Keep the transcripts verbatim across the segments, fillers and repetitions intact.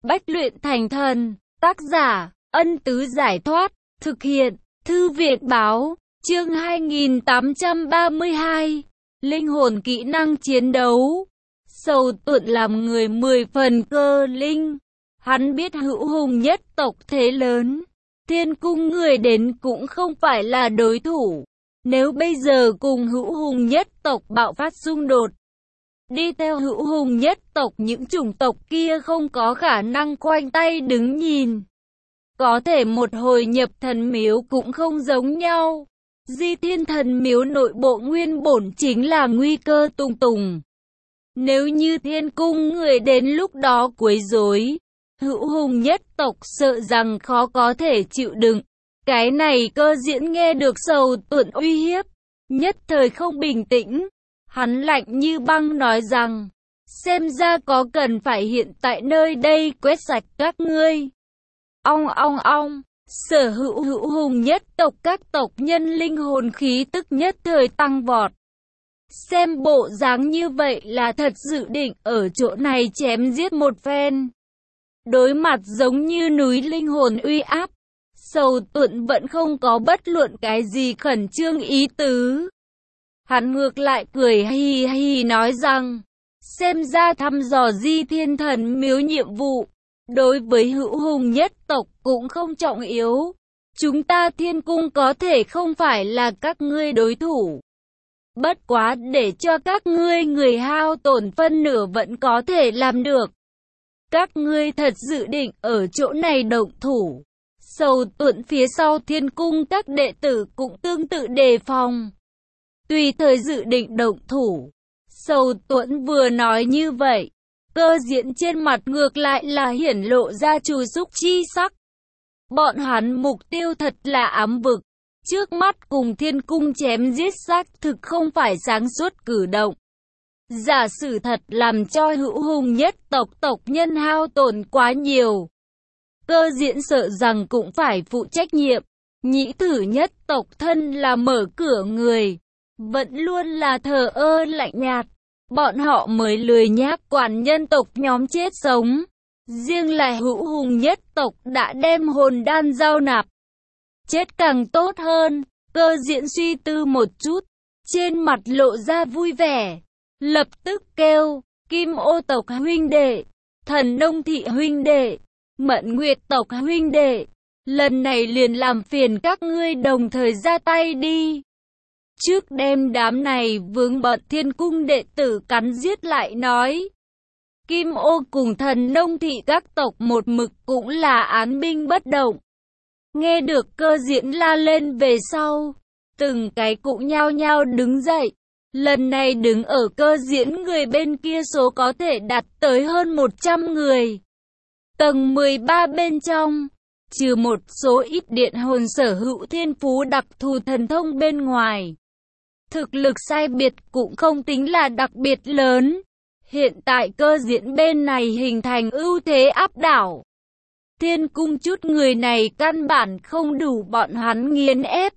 Bách luyện thành thần. Tác giả, Ân Tứ Giải Thoát. Thực hiện, Thư viện báo. Chương hai nghìn tám trăm ba mươi hai. Linh hồn kỹ năng chiến đấu. Sầu Tuận làm người mười phần cơ linh. Hắn biết Hữu Hùng nhất tộc thế lớn. Thiên cung người đến cũng không phải là đối thủ. Nếu bây giờ cùng Hữu Hùng nhất tộc bạo phát xung đột, đi theo Hữu Hùng nhất tộc, những chủng tộc kia không có khả năng khoanh tay đứng nhìn. Có thể một hồi nhập thần miếu cũng không giống nhau. Di Thiên thần miếu nội bộ nguyên bổn chính là nguy cơ tùng tùng. Nếu như Thiên cung người đến lúc đó quấy rối, Hữu Hùng nhất tộc sợ rằng khó có thể chịu đựng. Cái này Cơ Diễn nghe được Sầu Tuận uy hiếp, nhất thời không bình tĩnh. Hắn lạnh như băng nói rằng, xem ra có cần phải hiện tại nơi đây quét sạch các ngươi. Ong ong ong, sở hữu Hữu Hùng nhất tộc các tộc nhân linh hồn khí tức nhất thời tăng vọt. Xem bộ dáng như vậy là thật dự định ở chỗ này chém giết một phen. Đối mặt giống như núi linh hồn uy áp, Sầu Tuận vẫn không có bất luận cái gì khẩn trương ý tứ. Hắn ngược lại cười hì hì nói rằng, xem ra thăm dò Di Thiên thần miếu nhiệm vụ, đối với Hữu Hùng nhất tộc cũng không trọng yếu. Chúng ta Thiên cung có thể không phải là các ngươi đối thủ. Bất quá để cho các ngươi người hao tổn phân nửa vẫn có thể làm được. Các ngươi thật dự định ở chỗ này động thủ. Sầu Tuận phía sau Thiên cung các đệ tử cũng tương tự đề phòng, tùy thời dự định động thủ. Sầu Tuận vừa nói như vậy, Cơ Diễn trên mặt ngược lại là hiển lộ ra trù xúc chi sắc. Bọn hắn mục tiêu thật là ám vực. Trước mắt cùng Thiên cung chém giết xác thực không phải sáng suốt cử động. Giả sử thật làm cho Hữu Hùng nhất tộc tộc nhân hao tổn quá nhiều, Cơ Diễn sợ rằng cũng phải phụ trách nhiệm. Nhĩ Thử nhất tộc thân là mở cửa người, vẫn luôn là thờ ơ lạnh nhạt. Bọn họ mới lười nhác quản nhân tộc nhóm chết sống. Riêng là Hữu Hùng nhất tộc đã đem hồn đan giao nạp, chết càng tốt hơn. Cơ Diễn suy tư một chút, trên mặt lộ ra vui vẻ, lập tức kêu, Kim Ô tộc huynh đệ, Thần Nông thị huynh đệ, Mận Nguyệt tộc huynh đệ, lần này liền làm phiền các ngươi đồng thời ra tay đi. Trước đem đám này vướng bận Thiên cung đệ tử cắn giết lại nói. Kim Ô cùng Thần Nông thị các tộc một mực cũng là án binh bất động. Nghe được Cơ Diễn la lên về sau, từng cái cũng nhao nhao đứng dậy. Lần này đứng ở Cơ Diễn người bên kia số có thể đạt tới hơn một trăm người. Tầng mười ba bên trong, trừ một số ít điện hồn sở hữu thiên phú đặc thù thần thông bên ngoài, thực lực sai biệt cũng không tính là đặc biệt lớn. Hiện tại Cơ Diễn bên này hình thành ưu thế áp đảo. Thiên cung chút người này căn bản không đủ bọn hắn nghiền ép.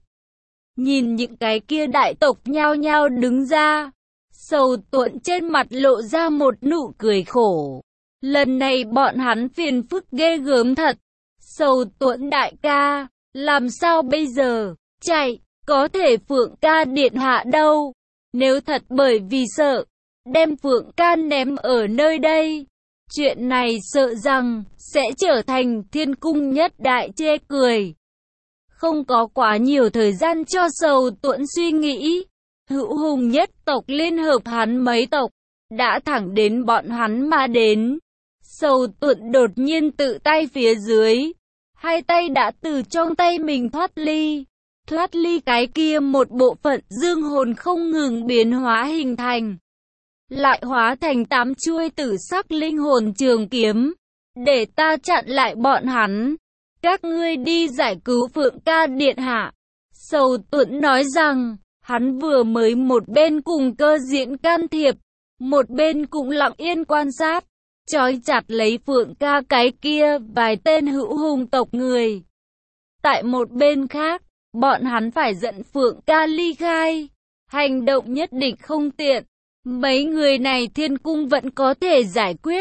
Nhìn những cái kia đại tộc nhao nhao đứng ra, Sầu Tuận trên mặt lộ ra một nụ cười khổ. Lần này bọn hắn phiền phức ghê gớm thật. Sầu Tuận đại ca, làm sao bây giờ? Chạy, có thể Phượng ca điện hạ đâu? Nếu thật bởi vì sợ, đem Phượng ca ném ở nơi đây, chuyện này sợ rằng sẽ trở thành Thiên cung nhất đại chê cười. Không có quá nhiều thời gian cho Sầu Tuận suy nghĩ. Hữu Hùng nhất tộc liên hợp hắn mấy tộc, đã thẳng đến bọn hắn mà đến. Sầu Tuận đột nhiên tự tay phía dưới, hai tay đã từ trong tay mình thoát ly. Thoát ly cái kia một bộ phận dương hồn không ngừng biến hóa hình thành, lại hóa thành tám chuôi tử sắc linh hồn trường kiếm. Để ta chặn lại bọn hắn. Các ngươi đi giải cứu Phượng ca điện hạ. Sầu Tuận nói rằng, hắn vừa mới một bên cùng Cơ Diễn can thiệp, một bên cũng lặng yên quan sát, trói chặt lấy Phượng ca cái kia vài tên Hữu Hùng tộc người. Tại một bên khác, bọn hắn phải dẫn Phượng ca ly khai. Hành động nhất định không tiện. Mấy người này Thiên cung vẫn có thể giải quyết.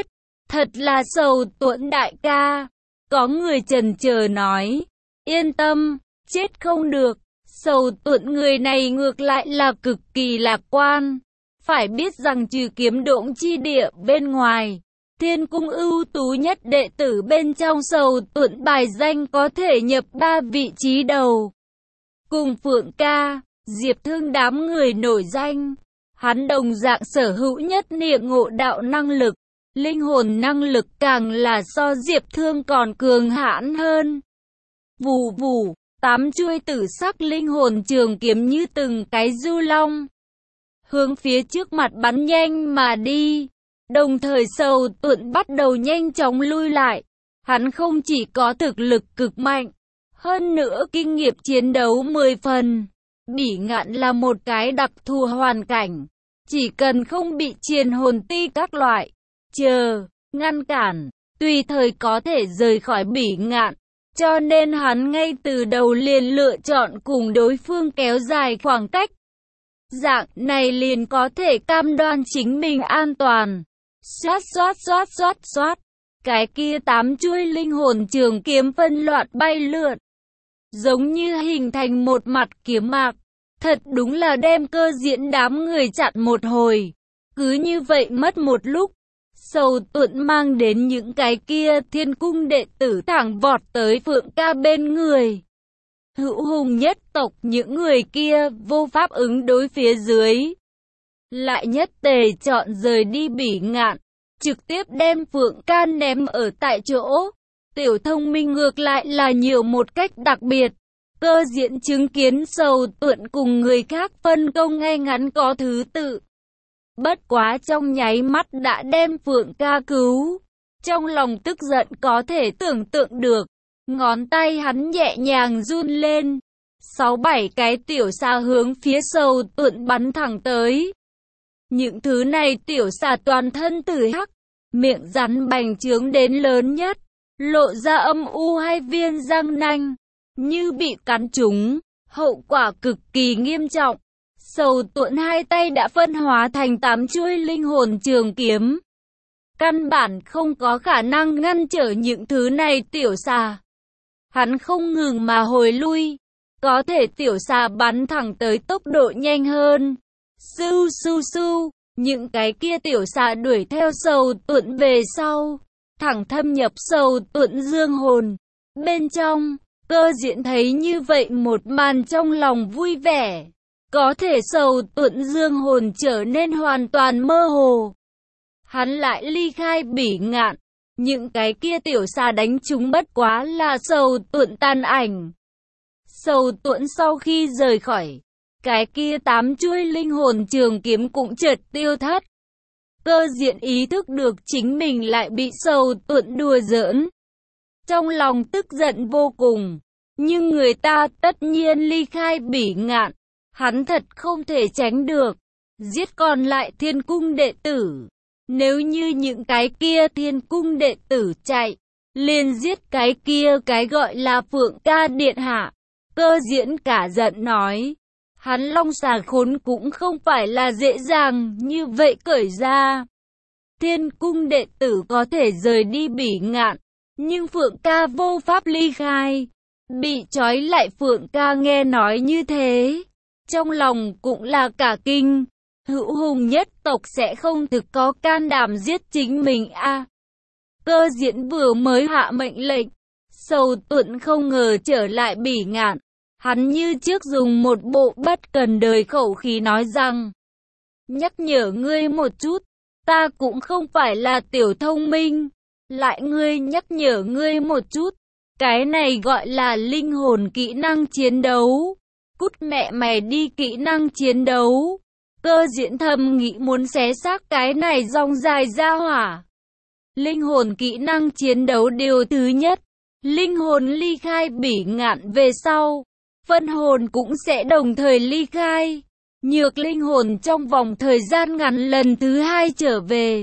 Thật là Sầu Tuẫn đại ca. Có người chần chờ nói, yên tâm, chết không được. Sầu Tuẫn người này ngược lại là cực kỳ lạc quan. Phải biết rằng trừ Kiếm Độn chi địa bên ngoài, Thiên cung ưu tú nhất đệ tử bên trong Sầu Tuẫn bài danh có thể nhập ba vị trí đầu. Cùng Phượng ca, Diệp Thương đám người nổi danh, hắn đồng dạng sở hữu nhất niệm ngộ đạo năng lực, linh hồn năng lực càng là so Diệp Thương còn cường hãn hơn. Vù vù, tám chuôi tử sắc linh hồn trường kiếm như từng cái du long, hướng phía trước mặt bắn nhanh mà đi. Đồng thời Sầu Tuẫn bắt đầu nhanh chóng lui lại. Hắn không chỉ có thực lực cực mạnh, hơn nữa kinh nghiệm chiến đấu mười phần. Bỉ Ngạn là một cái đặc thù hoàn cảnh, chỉ cần không bị triền hồn ti các loại chờ ngăn cản, tùy thời có thể rời khỏi Bỉ Ngạn. Cho nên hắn ngay từ đầu liền lựa chọn cùng đối phương kéo dài khoảng cách. Dạng này liền có thể cam đoan chính mình an toàn. Xoát xoát xoát xoát xoát. Cái kia tám chuôi linh hồn trường kiếm phân loạt bay lượn, giống như hình thành một mặt kiếm mạc. Thật đúng là đem Cơ Diễn đám người chặn một hồi. Cứ như vậy mất một lúc, Sầu Tuẫn mang đến những cái kia Thiên cung đệ tử thẳng vọt tới Phượng ca bên người. Hữu hùng nhất tộc những người kia vô pháp ứng đối phía dưới, lại nhất tề chọn rời đi Bỉ Ngạn, trực tiếp đem Phượng ca ném ở tại chỗ. Tiểu Thông Minh ngược lại là nhiều một cách đặc biệt. Cơ Diễn chứng kiến Sầu Tuẫn cùng người khác phân công ngay ngắn có thứ tự, bất quá trong nháy mắt đã đem Phượng ca cứu. Trong lòng tức giận có thể tưởng tượng được, ngón tay hắn nhẹ nhàng run lên, sáu bảy cái tiểu xà hướng phía Sầu Tuẫn bắn thẳng tới. Những thứ này tiểu xà toàn thân tử hắc, miệng rắn bành trướng đến lớn nhất, lộ ra âm u hai viên răng nanh, như bị cắn trúng, hậu quả cực kỳ nghiêm trọng. Sầu Tuẫn hai tay đã phân hóa thành tám chuôi linh hồn trường kiếm, căn bản không có khả năng ngăn trở những thứ này tiểu xà. Hắn không ngừng mà hồi lui, có thể tiểu xà bắn thẳng tới tốc độ nhanh hơn. Sưu sưu sưu, những cái kia tiểu xà đuổi theo Sầu Tuẫn về sau, thẳng thâm nhập Sầu Tuẫn dương hồn bên trong. Cơ Diễn thấy như vậy một màn trong lòng vui vẻ. Có thể Sầu Tuẫn dương hồn trở nên hoàn toàn mơ hồ. Hắn lại ly khai Bỉ Ngạn. Những cái kia tiểu xà đánh chúng bất quá là Sầu Tuẫn tàn ảnh. Sầu Tuẫn sau khi rời khỏi, cái kia tám chuôi linh hồn trường kiếm cũng chợt tiêu thất. Cơ Diễn ý thức được chính mình lại bị Sầu Tuẫn đùa giỡn, trong lòng tức giận vô cùng. Nhưng người ta tất nhiên ly khai Bỉ Ngạn, hắn thật không thể tránh được. Giết còn lại Thiên cung đệ tử. Nếu như những cái kia Thiên cung đệ tử chạy, liền giết cái kia cái gọi là Phượng ca điện hạ. Cơ Diễn cả giận nói, hắn long xà khốn cũng không phải là dễ dàng như vậy cởi ra. Thiên cung đệ tử có thể rời đi Bỉ Ngạn, nhưng Phượng ca vô pháp ly khai. Bị trói lại Phượng ca nghe nói như thế, trong lòng cũng là cả kinh. Hữu hùng nhất tộc sẽ không thực có can đảm giết chính mình a. À, Cơ Diễn vừa mới hạ mệnh lệnh, Sầu Tuẫn không ngờ trở lại Bỉ Ngạn. Hắn như trước dùng một bộ bất cần đời khẩu khí nói rằng, nhắc nhở ngươi một chút, ta cũng không phải là Tiểu Thông Minh. Lại ngươi nhắc nhở ngươi một chút, cái này gọi là linh hồn kỹ năng chiến đấu. Cút mẹ mày đi kỹ năng chiến đấu. Cơ Diễn thầm nghĩ muốn xé xác cái này rong dài ra hỏa. Linh hồn kỹ năng chiến đấu điều thứ nhất, linh hồn ly khai Bỉ Ngạn về sau, phân hồn cũng sẽ đồng thời ly khai. Nhược linh hồn trong vòng thời gian ngắn lần thứ hai trở về.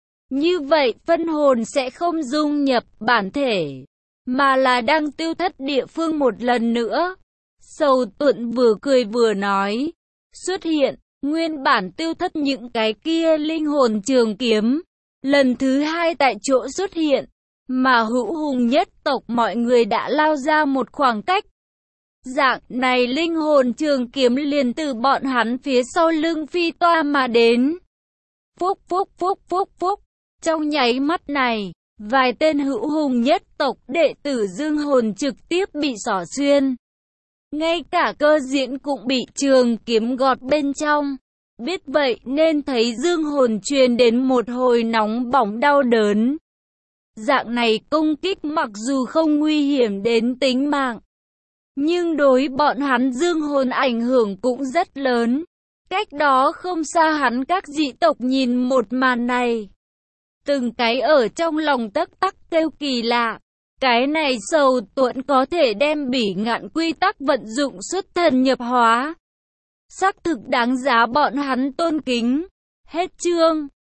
Như vậy phân hồn sẽ không dung nhập bản thể, mà là đang tiêu thất địa phương một lần nữa. Sầu Tuẫn vừa cười vừa nói, xuất hiện, nguyên bản tiêu thất những cái kia linh hồn trường kiếm, lần thứ hai tại chỗ xuất hiện, mà hữu hùng nhất tộc mọi người đã lao ra một khoảng cách. Dạng này linh hồn trường kiếm liền từ bọn hắn phía sau lưng phi toa mà đến. Phúc phúc phúc phúc phúc, trong nháy mắt này, vài tên hữu hùng nhất tộc đệ tử dương hồn trực tiếp bị xỏ xuyên. Ngay cả cơ diễn cũng bị trường kiếm gọt bên trong. Biết vậy nên thấy dương hồn truyền đến một hồi nóng bỏng đau đớn. Dạng này công kích mặc dù không nguy hiểm đến tính mạng, nhưng đối bọn hắn dương hồn ảnh hưởng cũng rất lớn. Cách đó không xa hắn các dị tộc nhìn một màn này, từng cái ở trong lòng tắc tắc kêu kỳ lạ. Cái này sầu tuẫn có thể đem bỉ ngạn quy tắc vận dụng xuất thần nhập hóa. Xác thực đáng giá bọn hắn tôn kính. Hết chương.